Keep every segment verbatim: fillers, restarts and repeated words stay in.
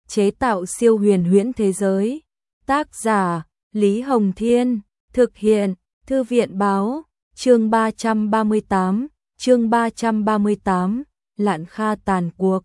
chế tạo siêu huyền huyễn thế giới. Tác giả: Lý Hồng Thiên, thực hiện: Thư viện Báo. Chương ba trăm ba mươi tám, chương ba trăm ba mươi tám, Lạn Kha tàn cuộc.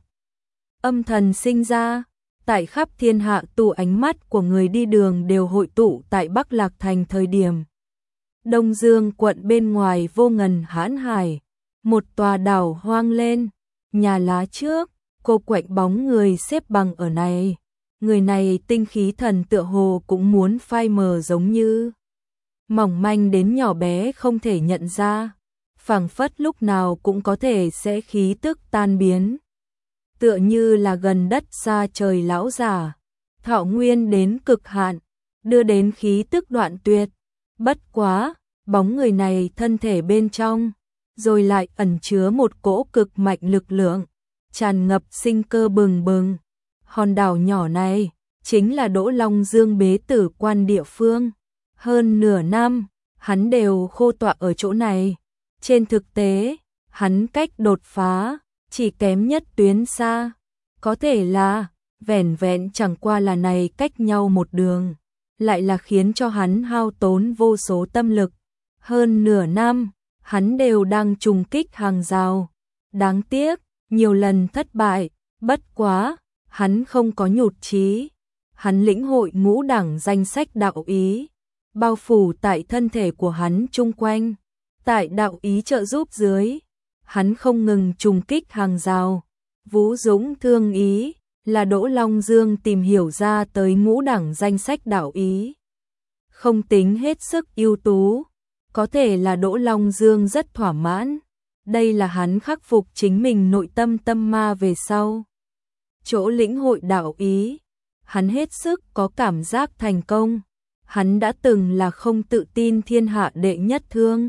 Âm thần sinh ra, tại khắp thiên hạ tụ ánh mắt của người đi đường đều hội tụ tại Bắc Lạc Thành thời điểm. Đông Dương quận bên ngoài vô ngần hãn hải, một tòa đảo hoang lên, nhà lá trước, cô quạnh bóng người xếp bằng ở này. Người này tinh khí thần tựa hồ cũng muốn phai mờ giống như mỏng manh đến nhỏ bé không thể nhận ra, phảng phất lúc nào cũng có thể sẽ khí tức tan biến. Tựa như là gần đất xa trời lão giả, thọ nguyên đến cực hạn, đưa đến khí tức đoạn tuyệt. Bất quá, bóng người này thân thể bên trong, rồi lại ẩn chứa một cỗ cực mạnh lực lượng, tràn ngập sinh cơ bừng bừng. Hòn đảo nhỏ này, chính là Đỗ Long Dương bế tử quan địa phương. Hơn nửa năm, hắn đều khô tọa ở chỗ này. Trên thực tế, hắn cách đột phá, chỉ kém nhất tuyến xa. Có thể là, vẻn vẹn chẳng qua là này cách nhau một đường, lại là khiến cho hắn hao tốn vô số tâm lực. Hơn nửa năm, hắn đều đang trùng kích hàng rào. Đáng tiếc, nhiều lần thất bại, bất quá, hắn không có nhụt chí. Hắn lĩnh hội ngũ đẳng danh sách đạo ý, bao phủ tại thân thể của hắn chung quanh. Tại đạo ý trợ giúp dưới, hắn không ngừng trùng kích hàng rào. Vũ Dũng thương ý, là Đỗ Long Dương tìm hiểu ra tới ngũ đẳng danh sách đạo ý. Không tính hết sức ưu tú, có thể là Đỗ Long Dương rất thỏa mãn. Đây là hắn khắc phục chính mình nội tâm tâm ma về sau. Chỗ lĩnh hội đạo ý, hắn hết sức có cảm giác thành công. Hắn đã từng là không tự tin thiên hạ đệ nhất thương.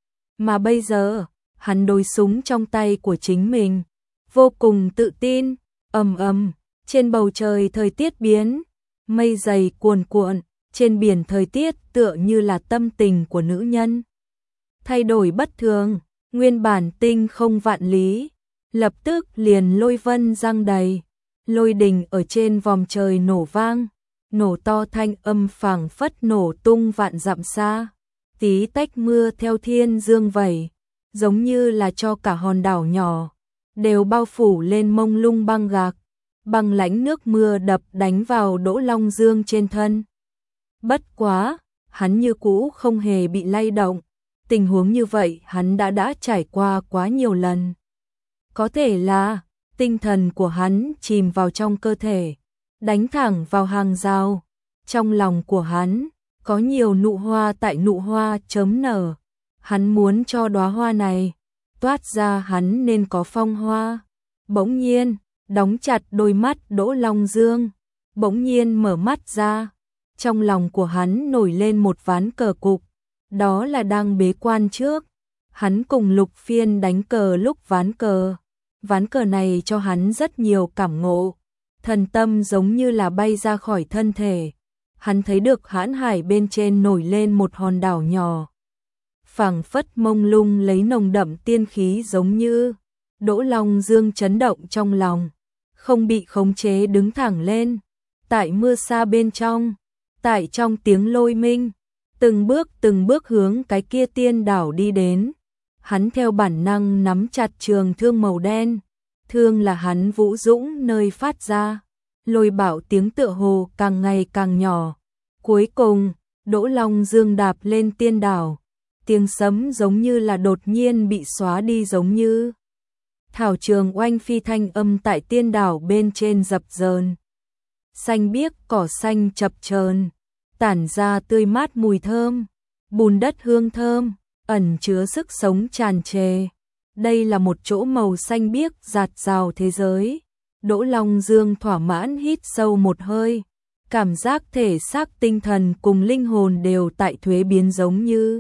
Mà bây giờ, hắn đối súng trong tay của chính mình, vô cùng tự tin. Ầm ầm, trên bầu trời thời tiết biến, mây dày cuồn cuộn, trên biển thời tiết tựa như là tâm tình của nữ nhân. Thay đổi bất thường, nguyên bản tinh không vạn lý, lập tức liền lôi vân giăng đầy. Lôi đình ở trên vòm trời nổ vang, nổ to thanh âm phảng phất nổ tung vạn dặm xa. Tí tách mưa theo thiên dương vẩy, giống như là cho cả hòn đảo nhỏ đều bao phủ lên mông lung băng gạc. Băng lãnh nước mưa đập đánh vào Đỗ Long Dương trên thân. Bất quá, hắn như cũ không hề bị lay động. Tình huống như vậy hắn đã đã trải qua quá nhiều lần. Có thể là tinh thần của hắn chìm vào trong cơ thể, đánh thẳng vào hàng rào. Trong lòng của hắn có nhiều nụ hoa tại nụ hoa chớm nở. Hắn muốn cho đóa hoa này toát ra hắn nên có phong hoa. Bỗng nhiên, đóng chặt đôi mắt Đỗ Long Dương, bỗng nhiên mở mắt ra. Trong lòng của hắn nổi lên một ván cờ cục, đó là đang bế quan trước. Hắn cùng Lục Phiên đánh cờ lúc ván cờ. Ván cờ này cho hắn rất nhiều cảm ngộ, thần tâm giống như là bay ra khỏi thân thể. Hắn thấy được hãn hải bên trên nổi lên một hòn đảo nhỏ, phảng phất mông lung lấy nồng đậm tiên khí giống như. Đỗ Long Dương chấn động trong lòng, không bị khống chế đứng thẳng lên. Tại mưa xa bên trong, tại trong tiếng lôi minh, từng bước từng bước hướng cái kia tiên đảo đi đến. Hắn theo bản năng nắm chặt trường thương màu đen, thương là hắn Vũ Dũng nơi phát ra. Lôi bảo tiếng tựa hồ càng ngày càng nhỏ. Cuối cùng, Đỗ Long Dương đạp lên tiên đảo, tiếng sấm giống như là đột nhiên bị xóa đi giống như. Thảo trường oanh phi thanh âm tại tiên đảo bên trên dập dờn. Xanh biếc cỏ xanh chập chờn, tản ra tươi mát mùi thơm, bùn đất hương thơm, ẩn chứa sức sống tràn trề. Đây là một chỗ màu xanh biếc dạt dào thế giới. Đỗ Long Dương thỏa mãn hít sâu một hơi, cảm giác thể xác tinh thần cùng linh hồn đều tại thuế biến giống như.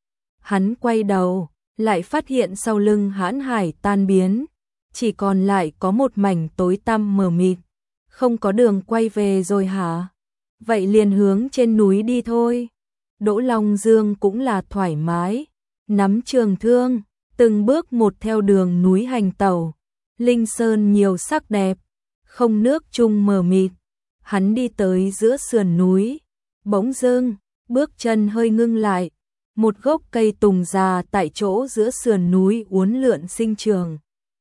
Hắn quay đầu, lại phát hiện sau lưng hãn hải tan biến, chỉ còn lại có một mảnh tối tăm mờ mịt. Không có đường quay về rồi hả? Vậy liền hướng trên núi đi thôi. Đỗ Long Dương cũng là thoải mái, nắm trường thương, từng bước một theo đường núi hành tẩu. Linh sơn nhiều sắc đẹp, không nước chung mờ mịt, hắn đi tới giữa sườn núi, bỗng dưng, bước chân hơi ngưng lại, một gốc cây tùng già tại chỗ giữa sườn núi uốn lượn sinh trường.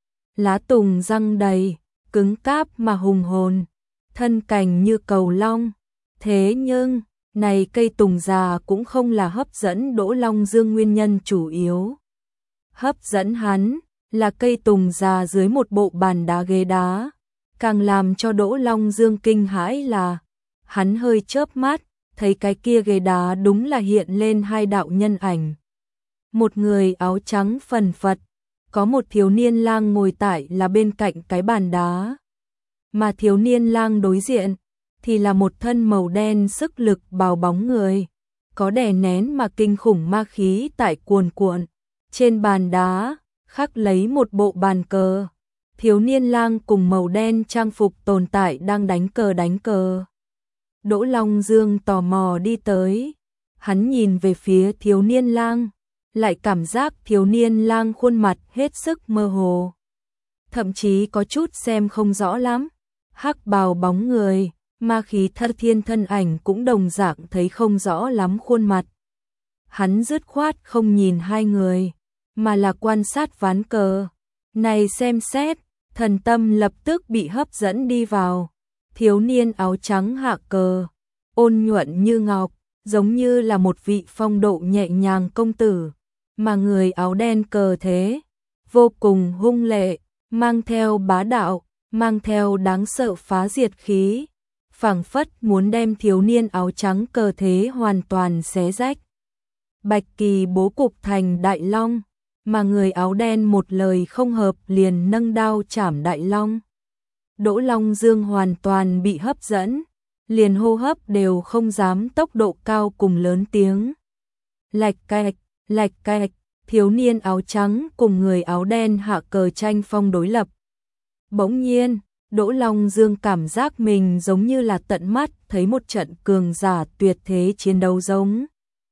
Lá tùng răng đầy, cứng cáp mà hùng hồn, thân cành như cầu long. Thế nhưng, này cây tùng già cũng không là hấp dẫn Đỗ Long Dương nguyên nhân chủ yếu. Hấp dẫn hắn là cây tùng già dưới một bộ bàn đá ghế đá. Càng làm cho Đỗ Long Dương kinh hãi là, hắn hơi chớp mắt, thấy cái kia ghế đá đúng là hiện lên hai đạo nhân ảnh. Một người áo trắng phần phật, có một thiếu niên lang ngồi tại là bên cạnh cái bàn đá. Mà thiếu niên lang đối diện, thì là một thân màu đen sức lực bào bóng người, có đè nén mà kinh khủng ma khí tại cuồn cuộn. Trên bàn đá, khắc lấy một bộ bàn cờ. Thiếu niên lang cùng màu đen trang phục tồn tại đang đánh cờ đánh cờ. Đỗ Long Dương tò mò đi tới, hắn nhìn về phía thiếu niên lang, lại cảm giác thiếu niên lang khuôn mặt hết sức mơ hồ. Thậm chí có chút xem không rõ lắm, hắc bào bóng người, ma khí thất thiên thân ảnh cũng đồng dạng thấy không rõ lắm khuôn mặt. Hắn dứt khoát không nhìn hai người, mà là quan sát ván cờ. Này xem xét, thần tâm lập tức bị hấp dẫn đi vào. Thiếu niên áo trắng hạ cờ, ôn nhuận như ngọc, giống như là một vị phong độ nhẹ nhàng công tử, mà người áo đen cờ thế, vô cùng hung lệ, mang theo bá đạo, mang theo đáng sợ phá diệt khí, phảng phất muốn đem thiếu niên áo trắng cờ thế hoàn toàn xé rách. Bạch kỳ bố cục thành đại long, mà người áo đen một lời không hợp liền nâng đao chảm đại long. Đỗ Long Dương hoàn toàn bị hấp dẫn, liền hô hấp đều không dám tốc độ cao cùng lớn tiếng. Lạch cạch, lạch cạch, thiếu niên áo trắng cùng người áo đen hạ cờ tranh phong đối lập. Bỗng nhiên, Đỗ Long Dương cảm giác mình giống như là tận mắt thấy một trận cường giả tuyệt thế chiến đấu giống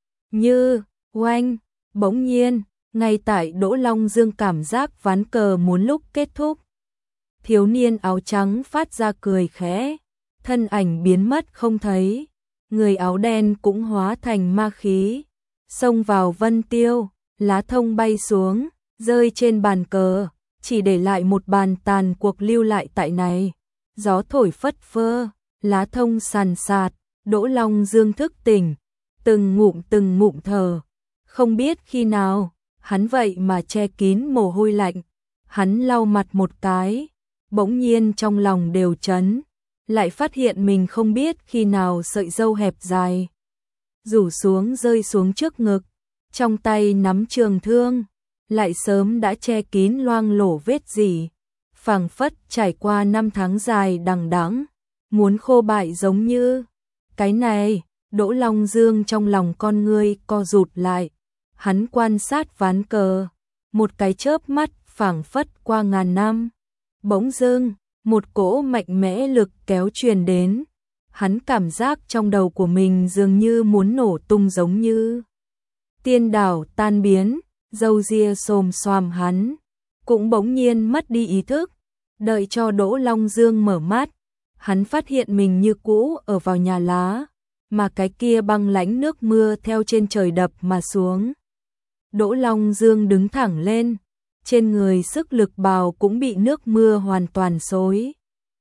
như oanh. Bỗng nhiên, ngay tại Đỗ Long Dương cảm giác ván cờ muốn lúc kết thúc, thiếu niên áo trắng phát ra cười khẽ, thân ảnh biến mất không thấy, người áo đen cũng hóa thành ma khí, xông vào vân tiêu, lá thông bay xuống, rơi trên bàn cờ, chỉ để lại một bàn tàn cuộc lưu lại tại này. Gió thổi phất phơ, lá thông sàn sạt, Đỗ Long Dương thức tỉnh, từng ngụm từng ngụm thở, không biết khi nào, hắn vậy mà che kín mồ hôi lạnh, hắn lau mặt một cái, bỗng nhiên trong lòng đều chấn, lại phát hiện mình không biết khi nào sợi râu hẹp dài rủ xuống rơi xuống trước ngực, trong tay nắm trường thương, lại sớm đã che kín loang lổ vết rỉ, phảng phất trải qua năm tháng dài đằng đẵng, muốn khô bại giống như. Cái này, Đỗ Long Dương trong lòng con ngươi co rụt lại, hắn quan sát ván cờ, một cái chớp mắt phảng phất qua ngàn năm. Bỗng dưng, một cỗ mạnh mẽ lực kéo truyền đến, hắn cảm giác trong đầu của mình dường như muốn nổ tung giống như. Tiên đảo tan biến, râu ria xồm xoàm hắn, cũng bỗng nhiên mất đi ý thức, đợi cho Đỗ Long Dương mở mắt, hắn phát hiện mình như cũ ở vào nhà lá, mà cái kia băng lãnh nước mưa theo trên trời đập mà xuống. Đỗ Long Dương đứng thẳng lên, trên người sức lực bào cũng bị nước mưa hoàn toàn xối.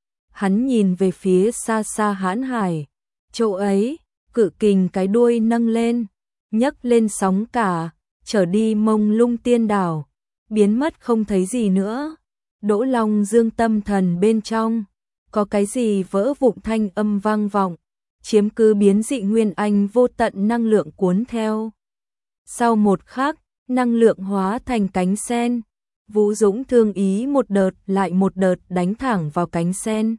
Hắn nhìn về phía xa xa hãn hải, chỗ ấy, cự kình cái đuôi nâng lên, nhấc lên sóng cả, trở đi mông lung tiên đảo, biến mất không thấy gì nữa. Đỗ Long Dương tâm thần bên trong, có cái gì vỡ vụn thanh âm vang vọng, chiếm cứ biến dị nguyên anh vô tận năng lượng cuốn theo. Sau một khắc, năng lượng hóa thành cánh sen, Vũ Dũng thương ý một đợt lại một đợt đánh thẳng vào cánh sen.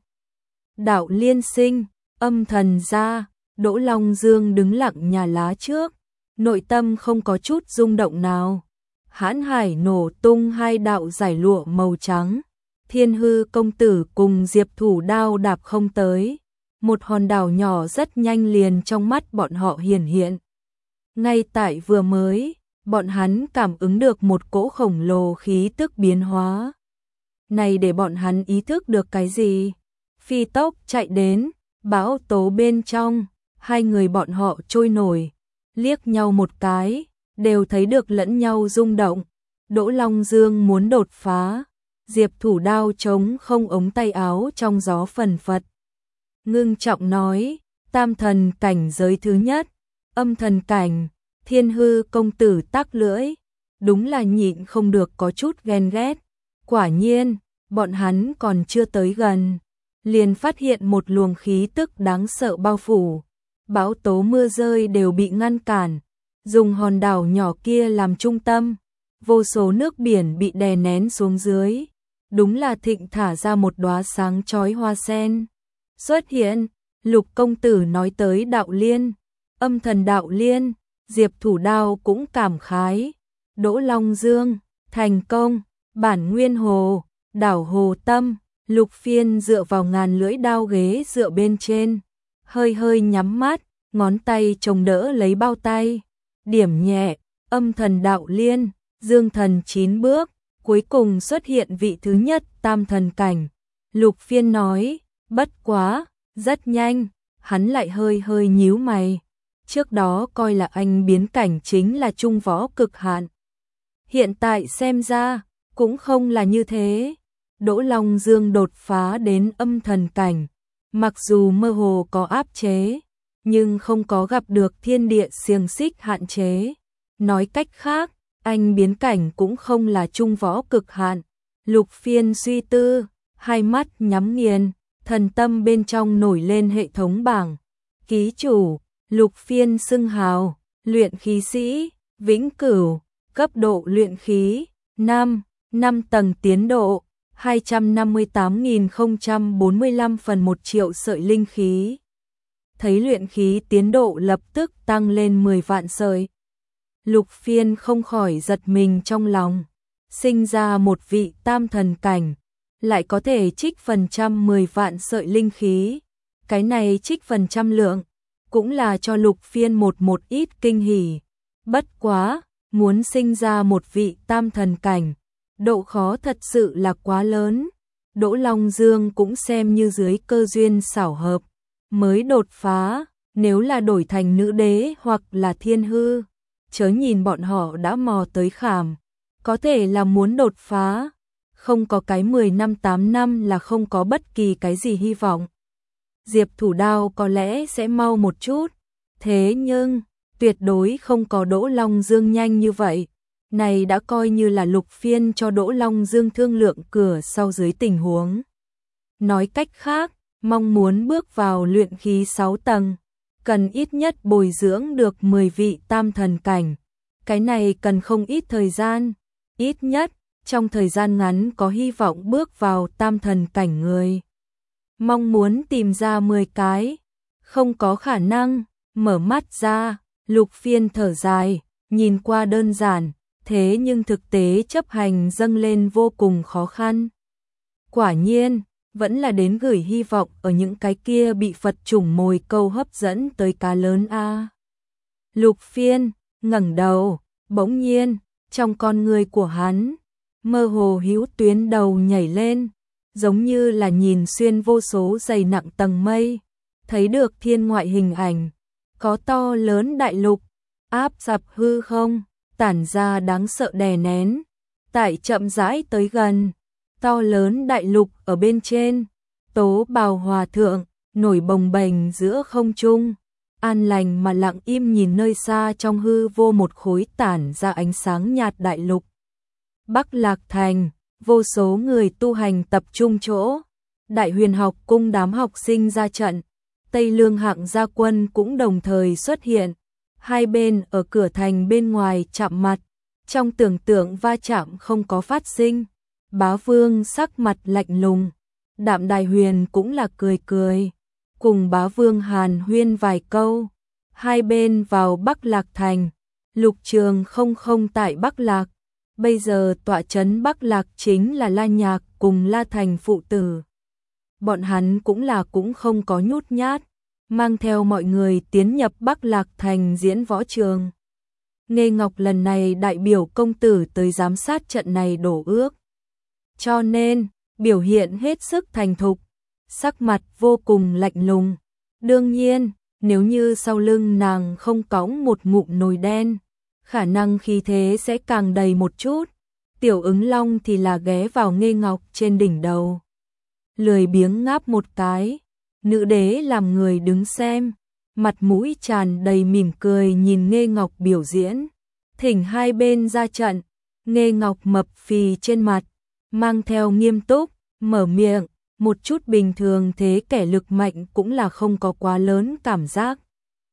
Đạo liên sinh, âm thần ra, Đỗ Long Dương đứng lặng nhà lá trước, nội tâm không có chút rung động nào. Hãn hải nổ tung hai đạo giải lụa màu trắng, Thiên Hư công tử cùng Diệp Thủ đao đạp không tới, một hòn đảo nhỏ rất nhanh liền trong mắt bọn họ hiển hiện. Ngay tại vừa mới, bọn hắn cảm ứng được một cỗ khổng lồ khí tức biến hóa. Này để bọn hắn ý thức được cái gì? Phi tốc chạy đến, Bão tố bên trong, hai người bọn họ trôi nổi, liếc nhau một cái, đều thấy được lẫn nhau rung động. Đỗ Long Dương muốn đột phá, Diệp Thủ đao chống không ống tay áo trong gió phần phật. Ngưng trọng nói, tam thần cảnh giới thứ nhất, âm thần cảnh, Thiên Hư công tử tắc lưỡi, đúng là nhịn không được có chút ghen ghét. Quả nhiên, bọn hắn còn chưa tới gần, liền phát hiện một luồng khí tức đáng sợ bao phủ. Bão tố mưa rơi đều bị ngăn cản, dùng hòn đảo nhỏ kia làm trung tâm, vô số nước biển bị đè nén xuống dưới. Đúng là thịnh thả ra một đóa sáng chói hoa sen. Xuất hiện, Lục công tử nói tới đạo liên, âm thần đạo liên, Diệp Thủ đao cũng cảm khái. Đỗ Long Dương, thành công, bản nguyên hồ, đảo hồ tâm. Lục Phiên dựa vào ngàn lưỡi đao ghế dựa bên trên, hơi hơi nhắm mắt, ngón tay chống đỡ lấy bao tay, điểm nhẹ, âm thần đạo liên, dương thần chín bước, cuối cùng xuất hiện vị thứ nhất tam thần cảnh. Lục Phiên nói, bất quá, rất nhanh, hắn lại hơi hơi nhíu mày, trước đó coi là anh biến cảnh chính là trung võ cực hạn. Hiện tại xem ra, cũng không là như thế. Đỗ Long Dương đột phá đến âm thần cảnh, mặc dù mơ hồ có áp chế, nhưng không có gặp được thiên địa xiềng xích hạn chế. Nói cách khác, anh biến cảnh cũng không là trung võ cực hạn. Lục Phiên suy tư, hai mắt nhắm nghiền, thần tâm bên trong nổi lên hệ thống bảng. Ký chủ, Lục Phiên xưng hào, luyện khí sĩ, vĩnh cửu, cấp độ luyện khí, năm, năm tầng tiến độ. hai trăm năm mươi tám nghìn không trăm bốn mươi lăm phần một triệu sợi linh khí. Thấy luyện khí tiến độ lập tức tăng lên mười vạn sợi. Lục Phiên không khỏi giật mình trong lòng. Sinh ra một vị tam thần cảnh, lại có thể trích phần trăm mười vạn sợi linh khí. Cái này trích phần trăm lượng, cũng là cho Lục Phiên một một ít kinh hỉ. Bất quá, muốn sinh ra một vị tam thần cảnh, độ khó thật sự là quá lớn. Đỗ Long Dương cũng xem như dưới cơ duyên xảo hợp mới đột phá, nếu là đổi thành nữ đế hoặc là thiên hư, chớ nhìn bọn họ đã mò tới khảm, có thể là muốn đột phá, không có cái mười năm tám năm là không có bất kỳ cái gì hy vọng. Diệp Thủ đao có lẽ sẽ mau một chút, thế nhưng tuyệt đối không có Đỗ Long Dương nhanh như vậy. Này đã coi như là Lục Phiên cho Đỗ Long Dương thương lượng cửa sau dưới tình huống. Nói cách khác, mong muốn bước vào luyện khí sáu tầng, cần ít nhất bồi dưỡng được mười vị tam thần cảnh. Cái này cần không ít thời gian, ít nhất trong thời gian ngắn có hy vọng bước vào tam thần cảnh người. Mong muốn tìm ra mười cái, không có khả năng. Mở mắt ra, Lục Phiên thở dài, nhìn qua đơn giản, thế nhưng thực tế chấp hành dâng lên vô cùng khó khăn. Quả nhiên, vẫn là đến gửi hy vọng ở những cái kia bị Phật chủng mồi câu hấp dẫn tới cá lớn a. Lục Phiên ngẩng đầu, bỗng nhiên, trong con người của hắn, mơ hồ hữu tuyến đầu nhảy lên, giống như là nhìn xuyên vô số dày nặng tầng mây, thấy được thiên ngoại hình ảnh, có to lớn đại lục, áp dập hư không, tản ra đáng sợ đè nén, tại chậm rãi tới gần, to lớn đại lục ở bên trên, Tố Bào Hòa Thượng, nổi bồng bềnh giữa không trung, an lành mà lặng im nhìn nơi xa trong hư vô một khối tản ra ánh sáng nhạt đại lục. Bắc Lạc Thành, vô số người tu hành tập trung chỗ, Đại Huyền học cung đám học sinh ra trận, Tây Lương hạng gia quân cũng đồng thời xuất hiện, hai bên ở cửa thành bên ngoài chạm mặt, trong tưởng tượng va chạm không có phát sinh. Bá Vương sắc mặt lạnh lùng, Đạm Đài Huyền cũng là cười cười, cùng Bá Vương hàn huyên vài câu, hai bên vào Bắc Lạc Thành. Lục Trường không không tại Bắc Lạc, bây giờ tọa trấn Bắc Lạc chính là La Nhạc cùng La Thành phụ tử. Bọn hắn cũng là cũng không có nhút nhát, mang theo mọi người tiến nhập Bắc Lạc Thành diễn võ trường. Nghê Ngọc lần này đại biểu công tử tới giám sát trận này đổ ước, cho nên biểu hiện hết sức thành thục, sắc mặt vô cùng lạnh lùng. Đương nhiên, nếu như sau lưng nàng không cõng một ngụm nồi đen, khả năng khí thế sẽ càng đầy một chút. Tiểu ứng long thì là ghé vào Nghê Ngọc trên đỉnh đầu, lười biếng ngáp một cái. Nữ đế làm người đứng xem, mặt mũi tràn đầy mỉm cười nhìn Nghê Ngọc biểu diễn, thỉnh hai bên ra trận. Nghê Ngọc mập phì trên mặt, mang theo nghiêm túc, mở miệng, một chút bình thường thế kẻ lực mạnh cũng là không có quá lớn cảm giác.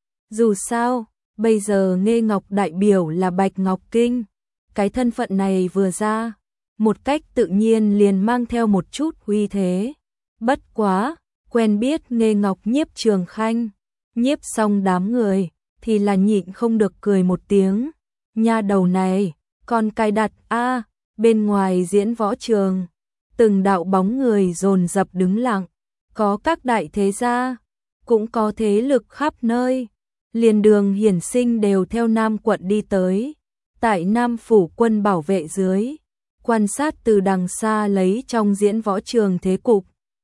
Dù sao, bây giờ Nghê Ngọc đại biểu là Bạch Ngọc Kinh, cái thân phận này vừa ra, một cách tự nhiên liền mang theo một chút uy thế. Bất quá, quen biết Nghê Ngọc Nhiếp Trường Khanh, nhiếp xong đám người, thì là nhịn không được cười một tiếng. Nha đầu này, còn cài đặt a. Bên ngoài diễn võ trường, từng đạo bóng người dồn dập đứng lặng, có các đại thế gia, cũng có thế lực khắp nơi. Liền Đường Hiển Sinh đều theo Nam quận đi tới, tại Nam phủ quân bảo vệ dưới, quan sát từ đằng xa lấy trong diễn võ trường thế cục.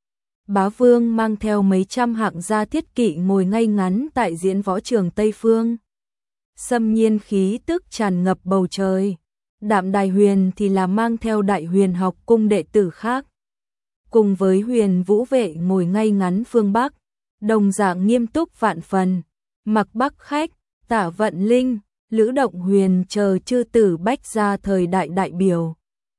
Bá Vương mang theo mấy trăm hạng gia thiết kỵ ngồi ngay ngắn tại diễn võ trường Tây Phương. Xâm nhiên khí tức tràn ngập bầu trời. Đạm Đài Huyền thì là mang theo Đại Huyền học cung đệ tử khác, cùng với Huyền Vũ vệ ngồi ngay ngắn phương Bắc, đồng dạng nghiêm túc vạn phần. Mặc Bắc Khách, Tả Vận Linh, Lữ Động Huyền chờ chư tử bách gia thời đại đại biểu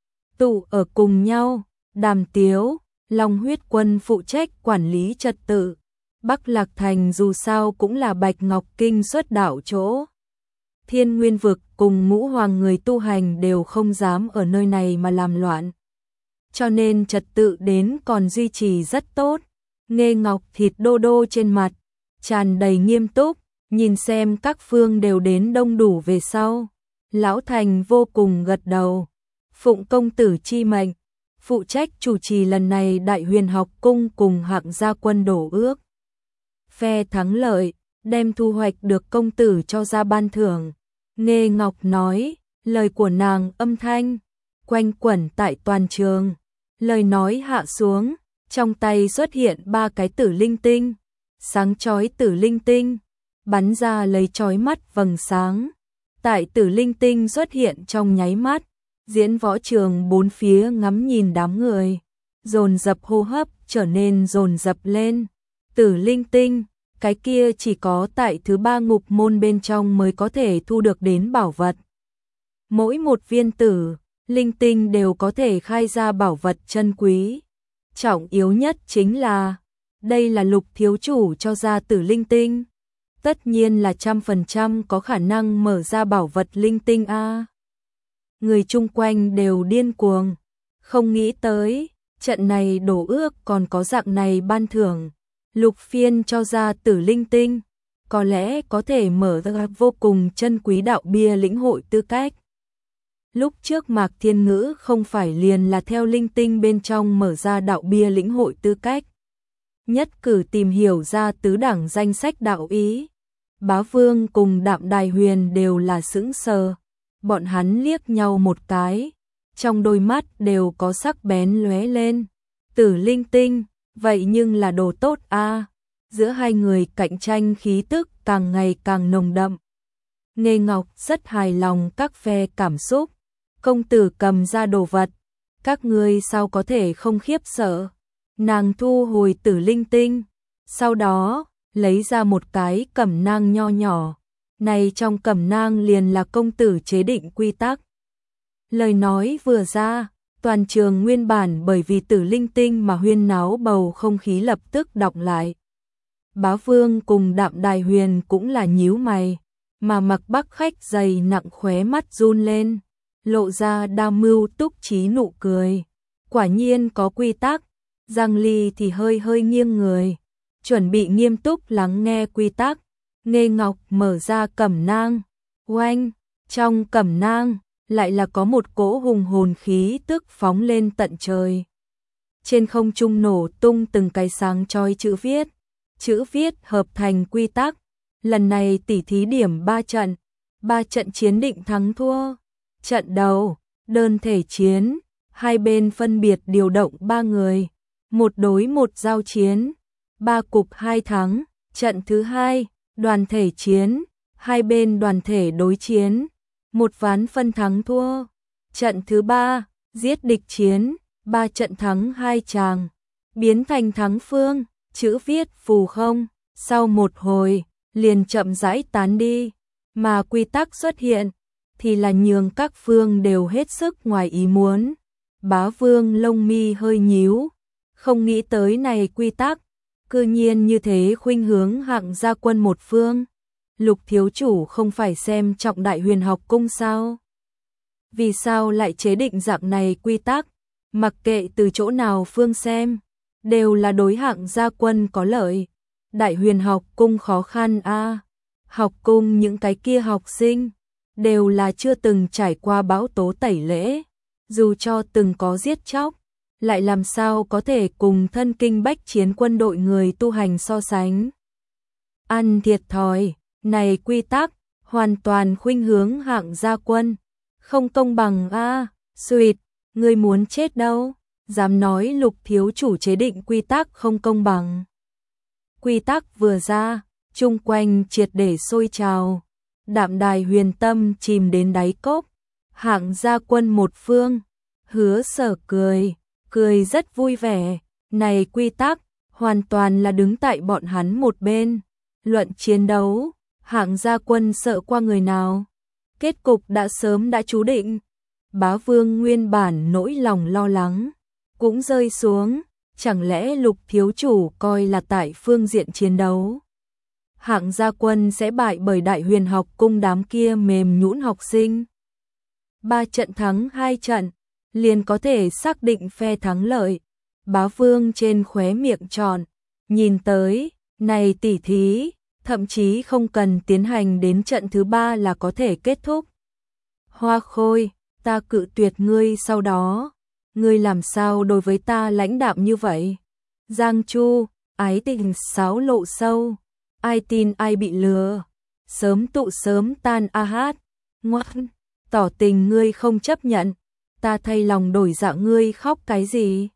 tụ ở cùng nhau. Đàm Tiếu, Long Huyết Quân phụ trách quản lý trật tự. Bắc Lạc Thành dù sao cũng là Bạch Ngọc Kinh xuất đạo chỗ. Thiên Nguyên Vực cùng ngũ hoàng người tu hành đều không dám ở nơi này mà làm loạn, cho nên trật tự đến còn duy trì rất tốt. Nghê Ngọc thịt đô đô trên mặt, tràn đầy nghiêm túc, nhìn xem các phương đều đến đông đủ về sau. Lão Thành vô cùng gật đầu, phụng công tử chi mệnh, phụ trách chủ trì lần này Đại Huyền học cung cùng hạng gia quân đổ ước. Phe thắng lợi, đem thu hoạch được công tử cho ra ban thưởng. Nghê Ngọc nói, lời của nàng âm thanh quanh quẩn tại toàn trường. Lời nói hạ xuống, trong tay xuất hiện ba cái tử linh tinh, sáng chói tử linh tinh, bắn ra lấy chói mắt vầng sáng. Tại tử linh tinh xuất hiện trong nháy mắt, diễn võ trường bốn phía ngắm nhìn đám người, dồn dập hô hấp trở nên dồn dập lên. Tử linh tinh, cái kia chỉ có tại thứ ba ngục môn bên trong mới có thể thu được đến bảo vật. Mỗi một viên tử linh tinh đều có thể khai ra bảo vật chân quý. Trọng yếu nhất chính là, đây là Lục thiếu chủ cho ra tử linh tinh, tất nhiên là trăm phần trăm có khả năng mở ra bảo vật linh tinh a. Người chung quanh đều điên cuồng, không nghĩ tới, trận này đổ ước còn có dạng này ban thưởng. Lục phiên cho ra tử linh tinh, có lẽ có thể mở ra vô cùng chân quý đạo bia lĩnh hội tư cách. Lúc trước Mạc Thiên Ngữ không phải liền là theo linh tinh bên trong mở ra đạo bia lĩnh hội tư cách. Nhất cử tìm hiểu ra tứ đẳng danh sách đạo ý. Bá Vương cùng Đạm Đài Huyền đều là sững sờ. Bọn hắn liếc nhau một cái, trong đôi mắt đều có sắc bén lóe lên. Tử linh tinh, vậy nhưng là đồ tốt a. Giữa hai người cạnh tranh khí tức càng ngày càng nồng đậm. Nghê Ngọc rất hài lòng các phe cảm xúc. Công tử cầm ra đồ vật, các ngươi sao có thể không khiếp sợ. Nàng thu hồi tử linh tinh, sau đó lấy ra một cái cẩm nang nho nhỏ. Này trong cẩm nang liền là công tử chế định quy tắc. Lời nói vừa ra, toàn trường nguyên bản bởi vì tử linh tinh mà huyên náo bầu không khí lập tức đọng lại. Bá Vương cùng Đạm Đài Huyền cũng là nhíu mày, mà Mặc Bắc Khách dày nặng khóe mắt run lên, lộ ra đa mưu túc trí nụ cười. Quả nhiên có quy tắc. Giang Ly thì hơi hơi nghiêng người, chuẩn bị nghiêm túc lắng nghe quy tắc. Nghê Ngọc mở ra cẩm nang, oanh, trong cẩm nang lại là có một cỗ hùng hồn khí tức phóng lên tận trời. Trên không trung nổ tung từng cái sáng chói chữ viết, chữ viết hợp thành quy tắc. Lần này tỉ thí điểm ba trận, ba trận chiến định thắng thua. Trận đầu, đơn thể chiến, hai bên phân biệt điều động ba người, một đối một giao chiến, ba cục hai thắng. Trận thứ hai, đoàn thể chiến, hai bên đoàn thể đối chiến, một ván phân thắng thua. Trận thứ ba, giết địch chiến, ba trận thắng hai chàng, biến thành thắng phương, chữ viết phù không, sau một hồi, liền chậm rãi tán đi, mà quy tắc xuất hiện, thì là nhường các phương đều hết sức ngoài ý muốn. Bá Vương lông mi hơi nhíu, không nghĩ tới này quy tắc, cư nhiên như thế khuynh hướng Hạng Gia Quân một phương. Lục thiếu chủ không phải xem trọng Đại Huyền học cung sao? Vì sao lại chế định dạng này quy tắc, mặc kệ từ chỗ nào phương xem, đều là đối Hạng Gia Quân có lợi. Đại Huyền học cung khó khăn a, à. Học cung những cái kia học sinh đều là chưa từng trải qua bão tố tẩy lễ, dù cho từng có giết chóc, lại làm sao có thể cùng thân kinh bách chiến quân đội người tu hành so sánh. Ăn thiệt thòi, này quy tắc hoàn toàn khuynh hướng Hạng Gia Quân, không công bằng a, à. Suyệt, ngươi muốn chết đâu, dám nói Lục thiếu chủ chế định quy tắc không công bằng. Quy tắc vừa ra, chung quanh triệt để sôi trào, Đạm Đài huyền tâm chìm đến đáy cốc. Hạng Gia Quân một phương, Hứa Sở cười, cười rất vui vẻ, này quy tắc hoàn toàn là đứng tại bọn hắn một bên. Luận chiến đấu, Hạng Gia Quân sợ qua người nào? Kết cục đã sớm đã chú định. Bá Vương nguyên bản nỗi lòng lo lắng cũng rơi xuống, chẳng lẽ Lục thiếu chủ coi là tại phương diện chiến đấu, Hạng Gia Quân sẽ bại bởi Đại Huyền học cung đám kia mềm nhũn học sinh? Ba trận thắng hai trận, liền có thể xác định phe thắng lợi. Bá Vương trên khóe miệng tròn, nhìn tới, này tỉ thí, thậm chí không cần tiến hành đến trận thứ ba là có thể kết thúc. Hoa Khôi, ta cự tuyệt ngươi sau đó, ngươi làm sao đối với ta lãnh đạm như vậy? Giang Chu, ái tình sáo lộ sâu, ai tin ai bị lừa, sớm tụ sớm tan a hát, ngoan, tỏ tình ngươi không chấp nhận, ta thay lòng đổi dạ ngươi khóc cái gì?